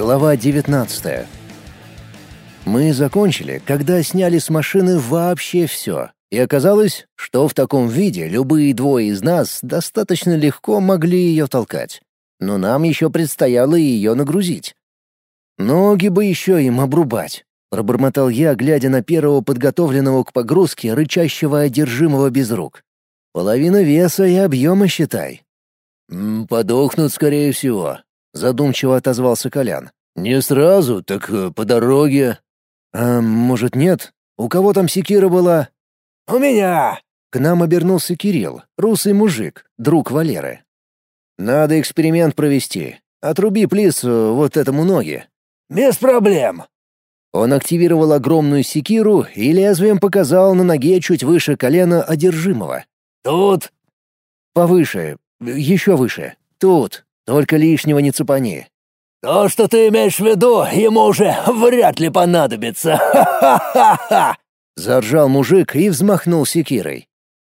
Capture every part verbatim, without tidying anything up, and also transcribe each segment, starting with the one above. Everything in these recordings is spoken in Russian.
Глава девятнадцатая. Мы закончили, когда сняли с машины вообще все, и оказалось, что в таком виде любые двое из нас достаточно легко могли ее толкать. Но нам еще предстояло ее нагрузить. «Ноги бы еще им обрубать», — пробормотал я, глядя на первого подготовленного к погрузке рычащего одержимого без рук. «Половина веса и объема, считай». «М, «Подохнут, скорее всего», — задумчиво отозвался Колян. «Не сразу, так э, по дороге». «А может, нет? У кого там секира была?» «У меня!» К нам обернулся Кирилл, русый мужик, друг Валеры. «Надо эксперимент провести. Отруби, плиз, вот этому ноги». «Без проблем». Он активировал огромную секиру и лезвием показал на ноге чуть выше колена одержимого. «Тут». «Повыше. Еще выше. Тут. Только лишнего не цепани». «То, что ты имеешь в виду, ему уже вряд ли понадобится. Ха-ха-ха-ха!» Заржал мужик и взмахнул секирой.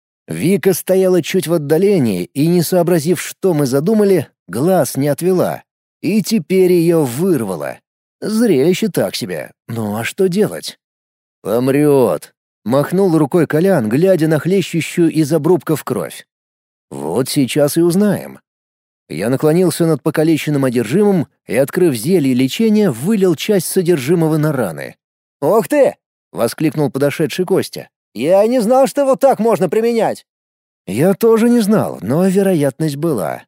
Вика стояла чуть в отдалении и, не сообразив, что мы задумали, глаз не отвела. И теперь ее вырвало. Зрелище так себе. Ну а что делать? «Помрет», — махнул рукой Колян, глядя на хлещущую из обрубков кровь. «Вот сейчас и узнаем». Я наклонился над покалеченным одержимым и, открыв зелье лечения, вылил часть содержимого на раны. «Ух ты!» — воскликнул подошедший Костя. «Я не знал, что вот так можно применять». Я тоже не знал, но вероятность была.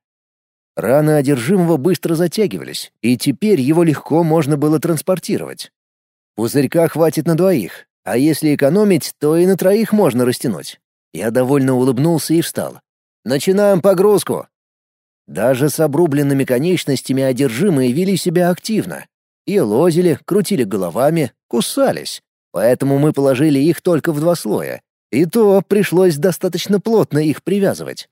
Раны одержимого быстро затягивались, и теперь его легко можно было транспортировать. Пузырька хватит на двоих, а если экономить, то и на троих можно растянуть. Я довольно улыбнулся и встал. «Начинаем погрузку!» Даже с обрубленными конечностями одержимые вели себя активно. Елозили, крутили головами, кусались. Поэтому мы положили их только в два слоя. И то пришлось достаточно плотно их привязывать.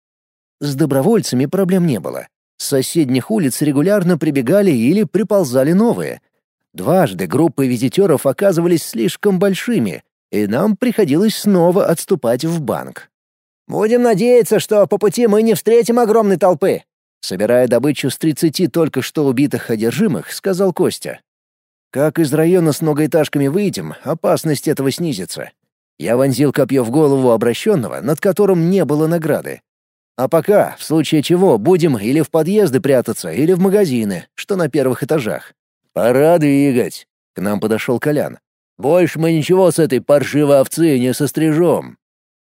С добровольцами проблем не было. С соседних улиц регулярно прибегали или приползали новые. Дважды группы визитеров оказывались слишком большими, и нам приходилось снова отступать в банк. «Будем надеяться, что по пути мы не встретим огромной толпы», — собирая добычу с тридцати только что убитых одержимых, сказал Костя. «Как из района с многоэтажками выйдем, опасность этого снизится». Я вонзил копье в голову обращенного, над которым не было награды. А пока, в случае чего, будем или в подъезды прятаться, или в магазины, что на первых этажах. «Пора двигать», — к нам подошел Колян. «Больше мы ничего с этой паршивой овцы не сострижем».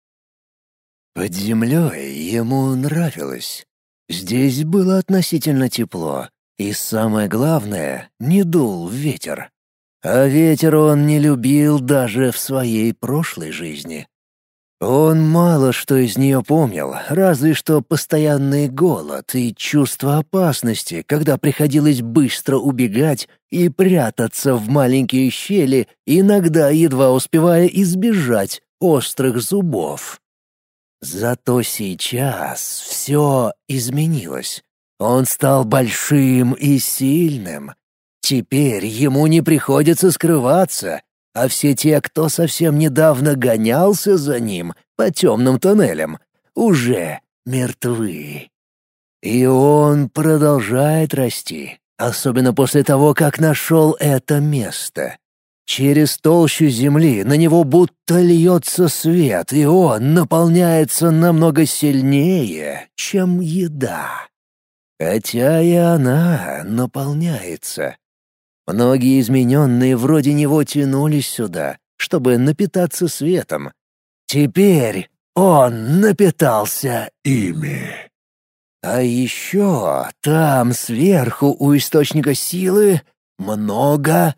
Под землей ему нравилось. Здесь было относительно тепло, и самое главное, не дул ветер. А ветер он не любил даже в своей прошлой жизни. Он мало что из нее помнил, разве что постоянный голод и чувство опасности, когда приходилось быстро убегать и прятаться в маленькие щели, иногда едва успевая избежать острых зубов. Зато сейчас все изменилось. Он стал большим и сильным. Теперь ему не приходится скрываться, а все те, кто совсем недавно гонялся за ним по темным тоннелям, уже мертвы. И он продолжает расти, особенно после того, как нашел это место. Через толщу земли на него будто льется свет, и он наполняется намного сильнее, чем еда. Хотя и она наполняется. Многие измененные вроде него тянулись сюда, чтобы напитаться светом. Теперь он напитался ими. А еще там сверху у источника силы много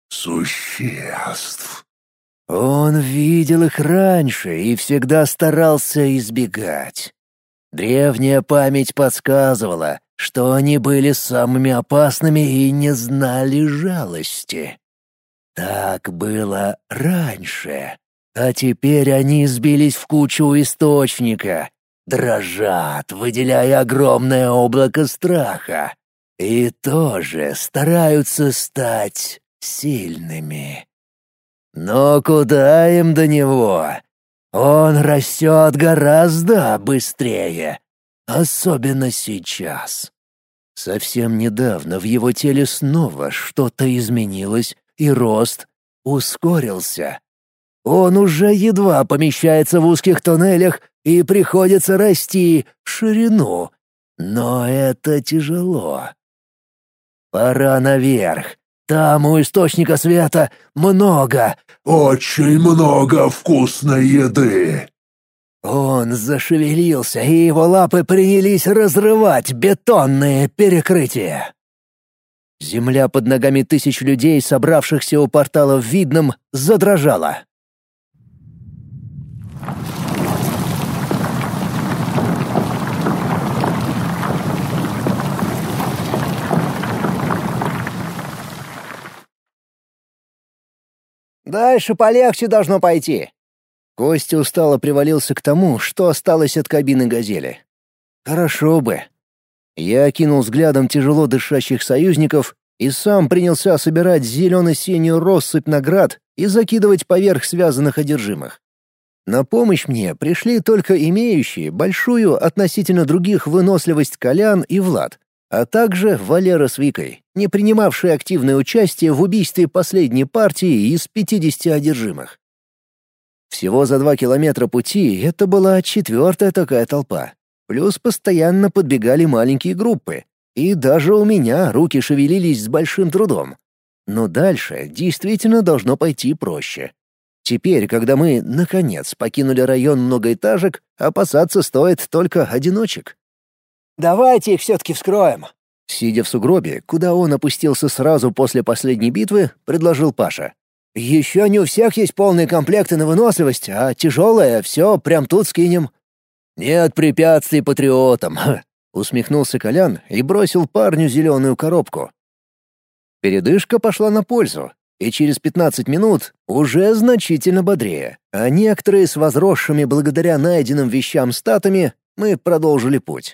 существ. Он видел их раньше и всегда старался избегать. Древняя память подсказывала, что они были самыми опасными и не знали жалости. Так было раньше, а теперь они сбились в кучу у источника, дрожат, выделяя огромное облако страха, и тоже стараются стать сильными. Но куда им до него? Он растет гораздо быстрее, особенно сейчас. Совсем недавно в его теле снова что-то изменилось, и рост ускорился. Он уже едва помещается в узких тоннелях, и приходится расти в ширину. Но это тяжело. Пора наверх. Там у источника света много, очень много вкусной еды. Он зашевелился, и его лапы принялись разрывать бетонные перекрытия. Земля под ногами тысяч людей, собравшихся у портала в Видном, задрожала. «Дальше полегче должно пойти». Костя устало привалился к тому, что осталось от кабины «Газели». «Хорошо бы». Я окинул взглядом тяжело дышащих союзников и сам принялся собирать зелено-синюю россыпь наград и закидывать поверх связанных одержимых. На помощь мне пришли только имеющие большую относительно других выносливость Колян и Влад, а также Валера с Викой, не принимавшие активное участие в убийстве последней партии из пятидесяти одержимых. Всего за два километра пути это была четвертая такая толпа. Плюс постоянно подбегали маленькие группы, и даже у меня руки шевелились с большим трудом. Но дальше действительно должно пойти проще. Теперь, когда мы, наконец, покинули район многоэтажек, опасаться стоит только одиночек. «Давайте их все-таки вскроем!» Сидя в сугробе, куда он опустился сразу после последней битвы, предложил Паша. «Еще не у всех есть полные комплекты на выносливость, а тяжелое все прям тут скинем». «Нет препятствий патриотам!» — усмехнулся Колян и бросил парню зеленую коробку. Передышка пошла на пользу, и через пятнадцать минут уже значительно бодрее, а некоторые с возросшими благодаря найденным вещам статами мы продолжили путь.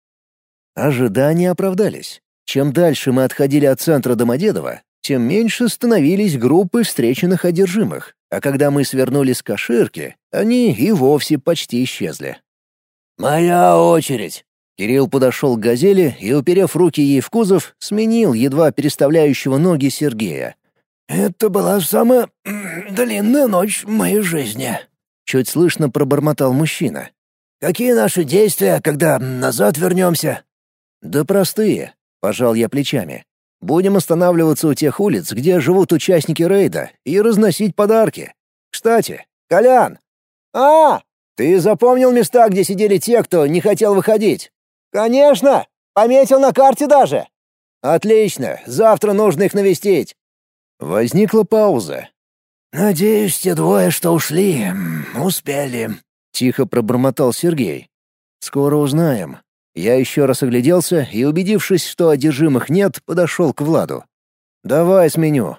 Ожидания оправдались. Чем дальше мы отходили от центра Домодедово, тем меньше становились группы встреченных одержимых, а когда мы свернули с Каширки, они и вовсе почти исчезли. «Моя очередь!» Кирилл подошел к «Газели» и, уперев руки ей в кузов, сменил едва переставляющего ноги Сергея. «Это была самая длинная ночь в моей жизни», — чуть слышно пробормотал мужчина. «Какие наши действия, когда назад вернемся?» «Да простые», — пожал я плечами. «Будем останавливаться у тех улиц, где живут участники рейда, и разносить подарки. Кстати, Колян!» «А, ты запомнил места, где сидели те, кто не хотел выходить?» «Конечно! Пометил на карте даже!» «Отлично! Завтра нужно их навестить!» Возникла пауза. «Надеюсь, те двое, что ушли, успели», — тихо пробормотал Сергей. «Скоро узнаем». Я еще раз огляделся и, убедившись, что одержимых нет, подошел к Владу. «Давай сменю».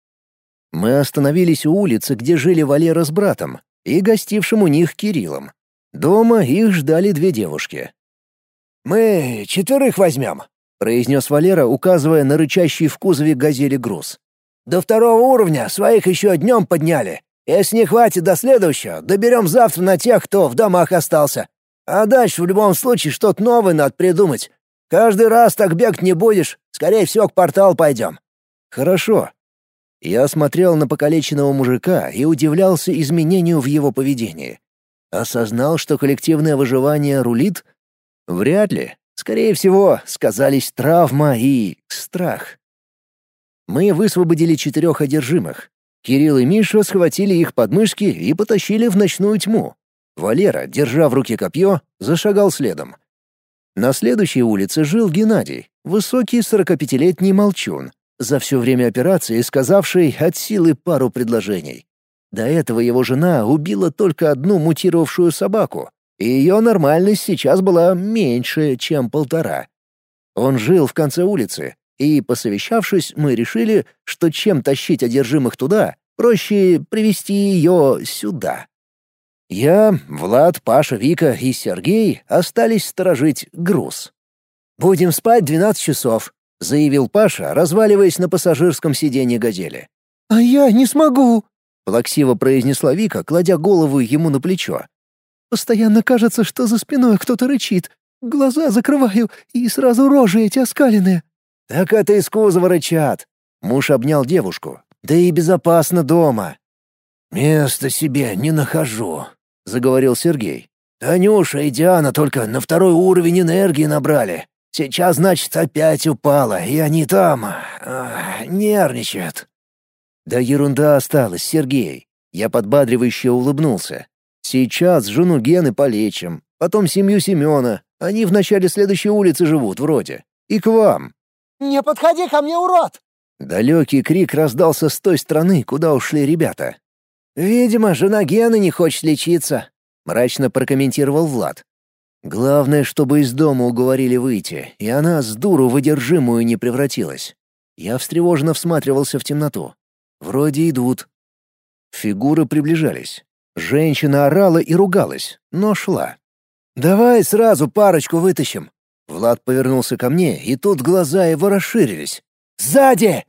Мы остановились у улицы, где жили Валера с братом, и гостившим у них Кириллом. Дома их ждали две девушки. «Мы четверых возьмем», — произнес Валера, указывая на рычащий в кузове «Газели» груз. «До второго уровня своих еще днем подняли. Если не хватит до следующего, доберем завтра на тех, кто в домах остался. А дальше в любом случае что-то новое надо придумать. Каждый раз так бегать не будешь, скорее всего, к порталу пойдем». «Хорошо». Я смотрел на покалеченного мужика и удивлялся изменению в его поведении. Осознал, что коллективное выживание рулит? Вряд ли. Скорее всего, сказались травма и страх. Мы высвободили четырех одержимых. Кирилл и Миша схватили их подмышки и потащили в ночную тьму. Валера, держа в руке копье, зашагал следом. На следующей улице жил Геннадий, высокий сорокапятилетний молчун, за все время операции сказавший от силы пару предложений. До этого его жена убила только одну мутировавшую собаку, и ее нормальность сейчас была меньше, чем полтора. Он жил в конце улицы, и, посовещавшись, мы решили, что чем тащить одержимых туда, проще привести ее сюда. Я, Влад, Паша, Вика и Сергей остались сторожить груз. «Будем спать двенадцать часов», — заявил Паша, разваливаясь на пассажирском сиденье «Газели». «А я не смогу», — плаксиво произнесла Вика, кладя голову ему на плечо. «Постоянно кажется, что за спиной кто-то рычит. глаза закрываю, и сразу рожи эти оскаленные». «Так это из кузова рычат». Муж обнял девушку. «Да и безопасно дома». «Места себе не нахожу», — заговорил Сергей. «Танюша и Диана только на второй уровень энергии набрали. Сейчас, значит, опять упала, и они там... Ах, нервничают». «Да ерунда осталась, Сергей». Я подбадривающе улыбнулся. «Сейчас жену Гены полечим, потом семью Семена. Они в начале следующей улицы живут, вроде. И к вам». «Не подходи ко мне, урод!» Далекий крик раздался с той стороны, куда ушли ребята. «Видимо, жена Гены не хочет лечиться», — мрачно прокомментировал Влад. «Главное, чтобы из дома уговорили выйти, и она с дуру в одержимую не превратилась». Я встревоженно всматривался в темноту. «Вроде идут». Фигуры приближались. Женщина орала и ругалась, но шла. «Давай сразу парочку вытащим». Влад повернулся ко мне, и тут глаза его расширились. «Сзади!»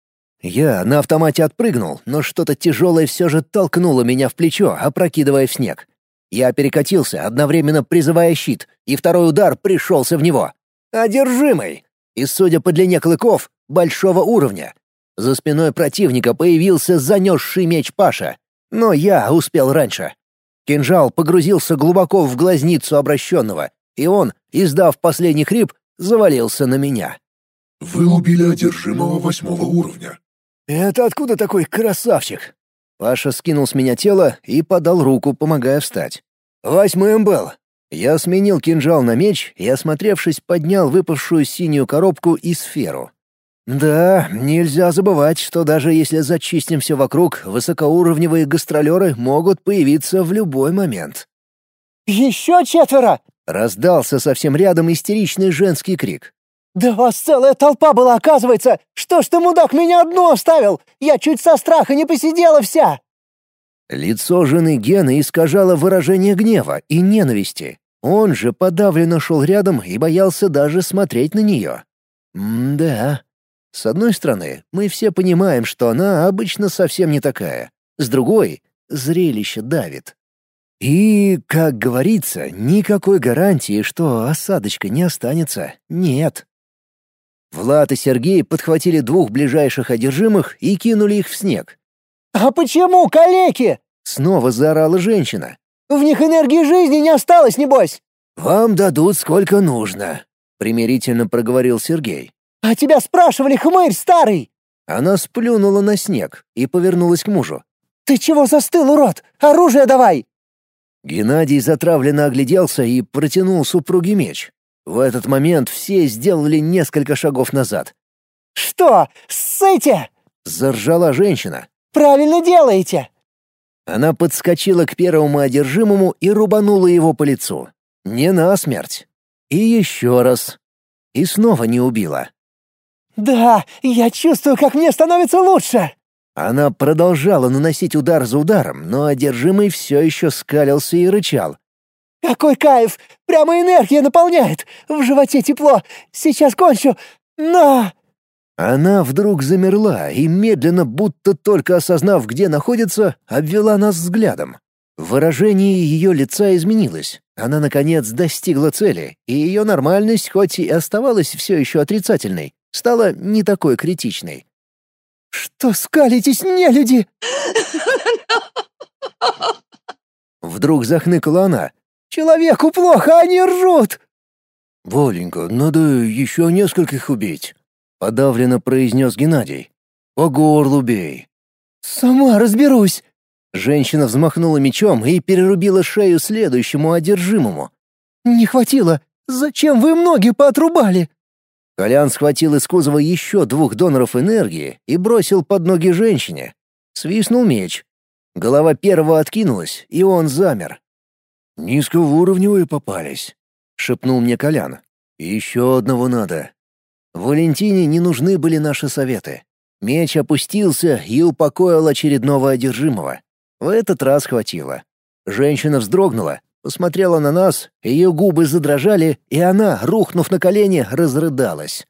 Я на автомате отпрыгнул, но что-то тяжелое все же толкнуло меня в плечо, опрокидывая в снег. Я перекатился, одновременно призывая щит, и второй удар пришелся в него. Одержимый! И, судя по длине клыков, большого уровня. За спиной противника появился занесший меч Паша, но я успел раньше. Кинжал погрузился глубоко в глазницу обращенного, и он, издав последний хрип, завалился на меня. Вы убили одержимого восьмого уровня. «Это откуда такой красавчик?» Паша скинул с меня тело и подал руку, помогая встать. «Восьмым был». Я сменил кинжал на меч и, осмотревшись, поднял выпавшую синюю коробку и сферу. Да, нельзя забывать, что даже если зачистим все вокруг, высокоуровневые гастролеры могут появиться в любой момент. «Еще четверо!» — раздался совсем рядом истеричный женский крик. «Да вас целая толпа была, оказывается! Что ж ты, мудак, меня одну оставил? Я чуть со страха не посидела вся!» Лицо жены Гены искажало выражение гнева и ненависти. Он же подавленно шел рядом и боялся даже смотреть на нее. М-да. С одной стороны, мы все понимаем, что она обычно совсем не такая. С другой, зрелище давит. И, как говорится, никакой гарантии, что осадочка не останется, нет. Влад и Сергей подхватили двух ближайших одержимых и кинули их в снег. «А почему, калеки?» — снова заорала женщина. «В них энергии жизни не осталось, небось!» «Вам дадут сколько нужно», — примирительно проговорил Сергей. «А тебя спрашивали, хмырь старый!» Она сплюнула на снег и повернулась к мужу. «Ты чего застыл, урод? Оружие давай!» Геннадий затравленно огляделся и протянул супруге меч. В этот момент все сделали несколько шагов назад. «Что? Ссыте!» — заржала женщина. «Правильно делаете!» Она подскочила к первому одержимому и рубанула его по лицу. Не насмерть. И еще раз. И снова не убила. «Да, я чувствую, как мне становится лучше!» Она продолжала наносить удар за ударом, но одержимый все еще скалился и рычал. «Какой кайф! Прямо энергия наполняет! В животе тепло! Сейчас кончу! На!» Она вдруг замерла и медленно, будто только осознав, где находится, обвела нас взглядом. Выражение ее лица изменилось. Она, наконец, достигла цели, и ее нормальность, хоть и оставалась все еще отрицательной, стала не такой критичной. «Что скалитесь, нелюди?» Вдруг захныкала она. «Человеку плохо, они ржут!» «Воленька, надо еще нескольких убить», — подавленно произнес Геннадий. «По горлу бей». «Сама разберусь». Женщина взмахнула мечом и перерубила шею следующему одержимому. «Не хватило. Зачем вы ноги поотрубали?» Колян схватил из кузова еще двух доноров энергии и бросил под ноги женщине. Свистнул меч. Голова первого откинулась, и он замер. «Низкоуровневые попались», — шепнул мне Колян. «Еще одного надо». Валентине не нужны были наши советы. Меч опустился и упокоил очередного одержимого. В этот раз хватило. Женщина вздрогнула, посмотрела на нас, ее губы задрожали, и она, рухнув на колени, разрыдалась.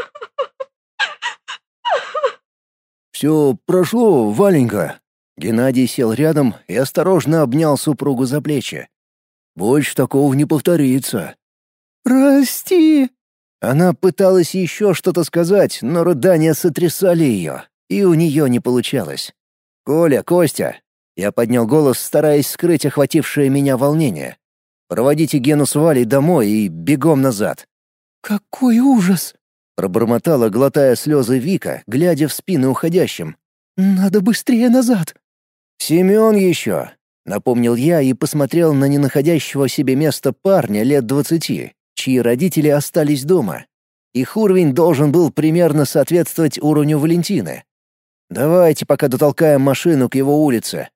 «Все прошло, Валенька». Геннадий сел рядом и осторожно обнял супругу за плечи. «Больше такого не повторится». «Прости!» Она пыталась еще что-то сказать, но рыдания сотрясали ее, и у нее не получалось. «Коля, Костя!» Я поднял голос, стараясь скрыть охватившее меня волнение. «Проводите Гену с Валей домой и бегом назад». «Какой ужас!» — пробормотала, глотая слезы Вика, глядя в спины уходящим. «Надо быстрее назад!» «Семен еще!» — напомнил я и посмотрел на ненаходящего себе места парня лет двадцати, чьи родители остались дома. Их уровень должен был примерно соответствовать уровню Валентины. «Давайте пока дотолкаем машину к его улице».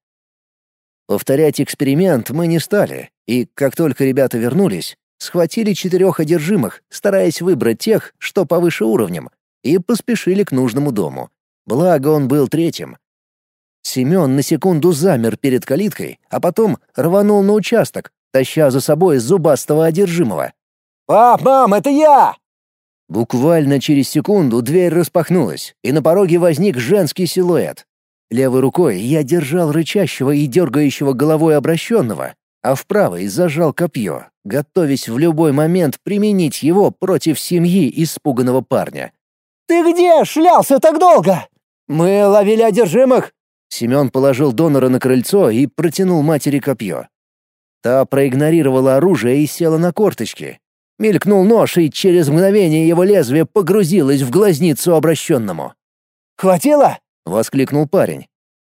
Повторять эксперимент мы не стали, и, как только ребята вернулись, схватили четырех одержимых, стараясь выбрать тех, что повыше уровнем, и поспешили к нужному дому. Благо он был третьим. Семен на секунду замер перед калиткой, а потом рванул на участок, таща за собой зубастого одержимого. «Пап, мам, это я!» Буквально через секунду дверь распахнулась, и на пороге возник женский силуэт. Левой рукой я держал рычащего и дергающего головой обращенного, а в правой зажал копье, готовясь в любой момент применить его против семьи испуганного парня. «Ты где шлялся так долго?» «Мы ловили одержимых!» Семен положил донора на крыльцо и протянул матери копье. Та проигнорировала оружие и села на корточки. Мелькнул нож, и через мгновение его лезвие погрузилось в глазницу обращенному. «Хватило?» — воскликнул парень.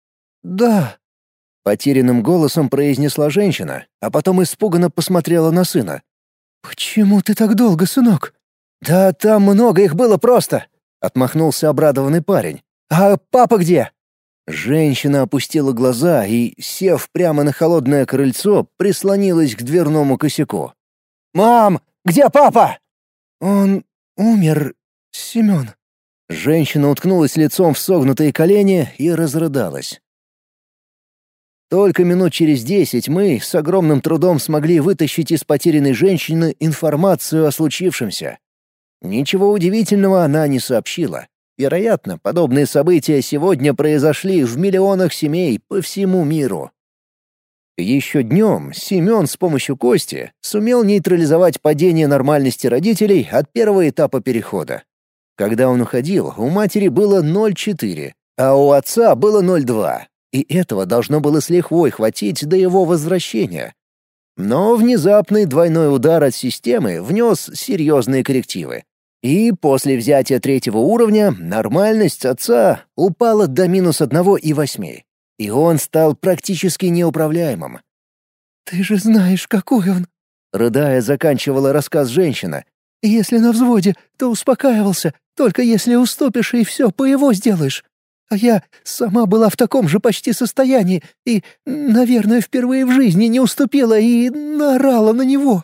«Да», — потерянным голосом произнесла женщина, а потом испуганно посмотрела на сына. «Почему ты так долго, сынок?» «Да там много их было просто», — отмахнулся обрадованный парень. «А папа где?» Женщина опустила глаза и, сев прямо на холодное крыльцо, прислонилась к дверному косяку. «Мам, где папа?» «Он умер, Семен». Женщина уткнулась лицом в согнутые колени и разрыдалась. Только минут через десять мы с огромным трудом смогли вытащить из потерянной женщины информацию о случившемся. Ничего удивительного она не сообщила. Вероятно, подобные события сегодня произошли в миллионах семей по всему миру. Еще днем Семен с помощью Кости сумел нейтрализовать падение нормальности родителей от первого этапа перехода. Когда он уходил, у матери было ноль целых четыре, а у отца было ноль целых два, и этого должно было с лихвой хватить до его возвращения. Но внезапный двойной удар от системы внес серьезные коррективы. И после взятия третьего уровня нормальность отца упала до минус одного и восьми, и он стал практически неуправляемым. «Ты же знаешь, какой он!» — рыдая, заканчивала рассказ женщина. «Если на взводе, то успокаивался, только если уступишь и все по его сделаешь. А я сама была в таком же почти состоянии и, наверное, впервые в жизни не уступила и наорала на него».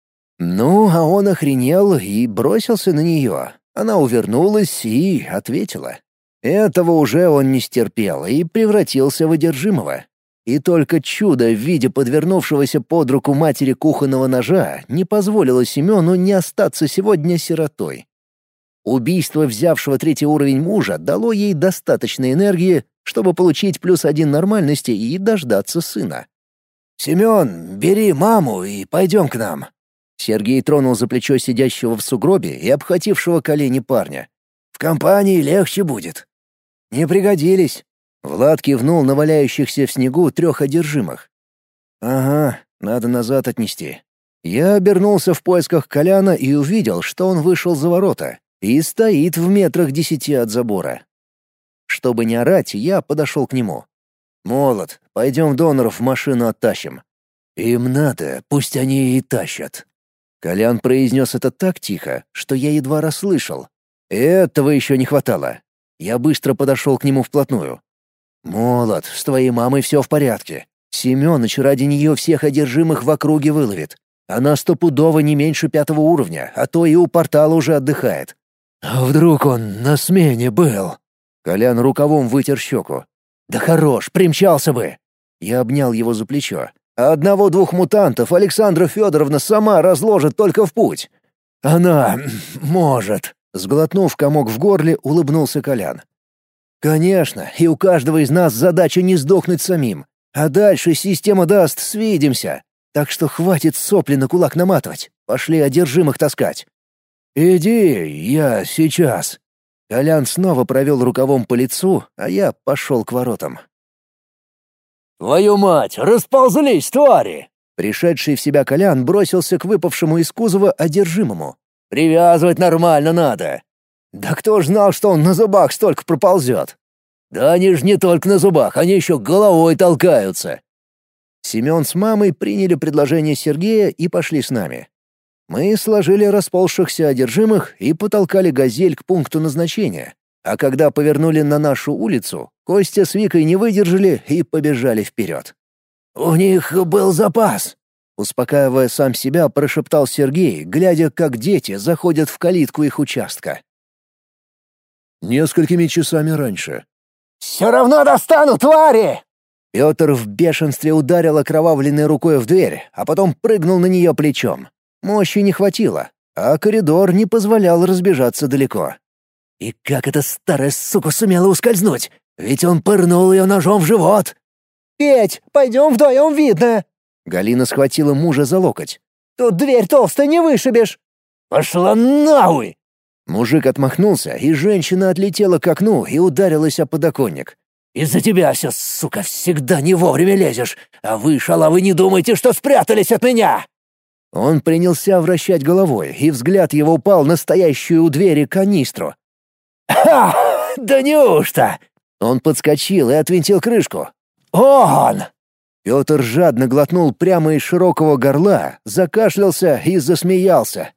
Ну, а он охренел и бросился на нее. Она увернулась и ответила. Этого уже он не стерпел и превратился в одержимого. И только чудо в виде подвернувшегося под руку матери кухонного ножа не позволило Семену не остаться сегодня сиротой. Убийство взявшего третий уровень мужа дало ей достаточно энергии, чтобы получить плюс один нормальности и дождаться сына. «Семен, бери маму и пойдем к нам». Сергей тронул за плечо сидящего в сугробе и обхватившего колени парня. «В компании легче будет». «Не пригодились». Влад кивнул на валяющихся в снегу трех одержимых. «Ага, надо назад отнести». Я обернулся в поисках Коляна и увидел, что он вышел за ворота и стоит в метрах десяти от забора. Чтобы не орать, я подошел к нему. «Молот, пойдем доноров в машину оттащим». «Им надо, пусть они и тащат». Колян произнес это так тихо, что я едва расслышал. Этого еще не хватало. Я быстро подошел к нему вплотную. «Молот, с твоей мамой все в порядке. Семёныч ради нее всех одержимых в округе выловит. Она стопудово не меньше пятого уровня, а то и у портала уже отдыхает». «А вдруг он на смене был?» Колян рукавом вытер щеку. «Да хорош, примчался бы!» Я обнял его за плечо. «А одного-двух мутантов Александра Федоровна сама разложит только в путь». «Она... может...» Сглотнув комок в горле, улыбнулся Колян. «Конечно, и у каждого из нас задача не сдохнуть самим. А дальше система даст «свидимся». Так что хватит сопли на кулак наматывать. Пошли одержимых таскать». «Иди, я сейчас». Колян снова провел рукавом по лицу, а я пошел к воротам. «Твою мать, расползлись, твари!» Пришедший в себя Колян бросился к выпавшему из кузова одержимому. «Привязывать нормально надо». «Да кто ж знал, что он на зубах столько проползет?» «Да они ж не только на зубах, они еще головой толкаются». Семен с мамой приняли предложение Сергея и пошли с нами. Мы сложили расползшихся одержимых и потолкали «Газель» к пункту назначения. А когда повернули на нашу улицу, Костя с Викой не выдержали и побежали вперед. «У них был запас», — успокаивая сам себя, прошептал Сергей, глядя, как дети заходят в калитку их участка. Несколькими часами раньше. «Все равно достану, твари!» Петр в бешенстве ударил окровавленной рукой в дверь, а потом прыгнул на нее плечом. Мощи не хватило, а коридор не позволял разбежаться далеко. «И как эта старая сука сумела ускользнуть? Ведь он пырнул ее ножом в живот!» «Петь, пойдем вдвоем видно!» Галина схватила мужа за локоть. «Тут дверь толстая, не вышибешь!» «Пошла нахуй!» Мужик отмахнулся, и женщина отлетела к окну и ударилась о подоконник. «Из-за тебя все, сука, всегда не вовремя лезешь, а вы, шалавы, не думайте, что спрятались от меня!» Он принялся вращать головой, и взгляд его упал на стоящую у двери канистру. «Ха! Да неужто?» Он подскочил и отвинтил крышку. «Он!» Петр жадно глотнул прямо из широкого горла, закашлялся и засмеялся.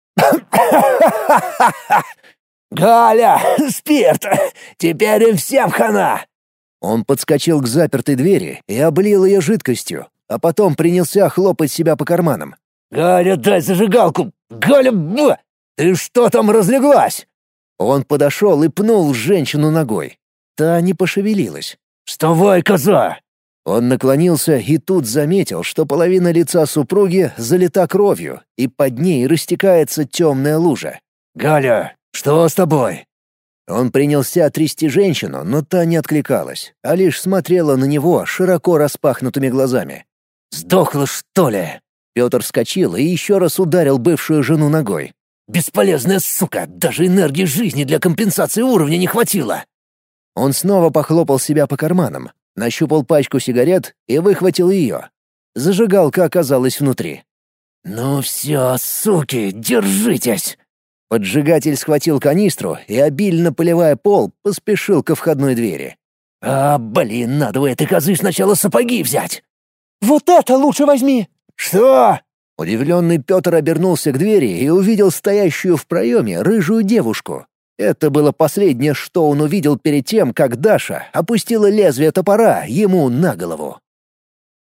«Галя, спирт! Теперь им всем хана!» Он подскочил к запертой двери и облил ее жидкостью, а потом принялся хлопать себя по карманам. «Галя, дай зажигалку! Галя, б! Ты что там разлеглась?» Он подошел и пнул женщину ногой. Та не пошевелилась. «Вставай, коза!» Он наклонился и тут заметил, что половина лица супруги залита кровью, и под ней растекается темная лужа. «Галя, что с тобой?» Он принялся трясти женщину, но та не откликалась, а лишь смотрела на него широко распахнутыми глазами. «Сдохла, что ли?» Петр вскочил и еще раз ударил бывшую жену ногой. «Бесполезная сука! Даже энергии жизни для компенсации уровня не хватило!» Он снова похлопал себя по карманам, нащупал пачку сигарет и выхватил ее. Зажигалка оказалась внутри. «Ну все, суки, держитесь!» Поджигатель схватил канистру и, обильно поливая пол, поспешил ко входной двери. «А, блин, надо у этой козы сначала сапоги взять!» «Вот это лучше возьми!» «Что?» Удивленный Петр обернулся к двери и увидел стоящую в проеме рыжую девушку. Это было последнее, что он увидел перед тем, как Даша опустила лезвие топора ему на голову.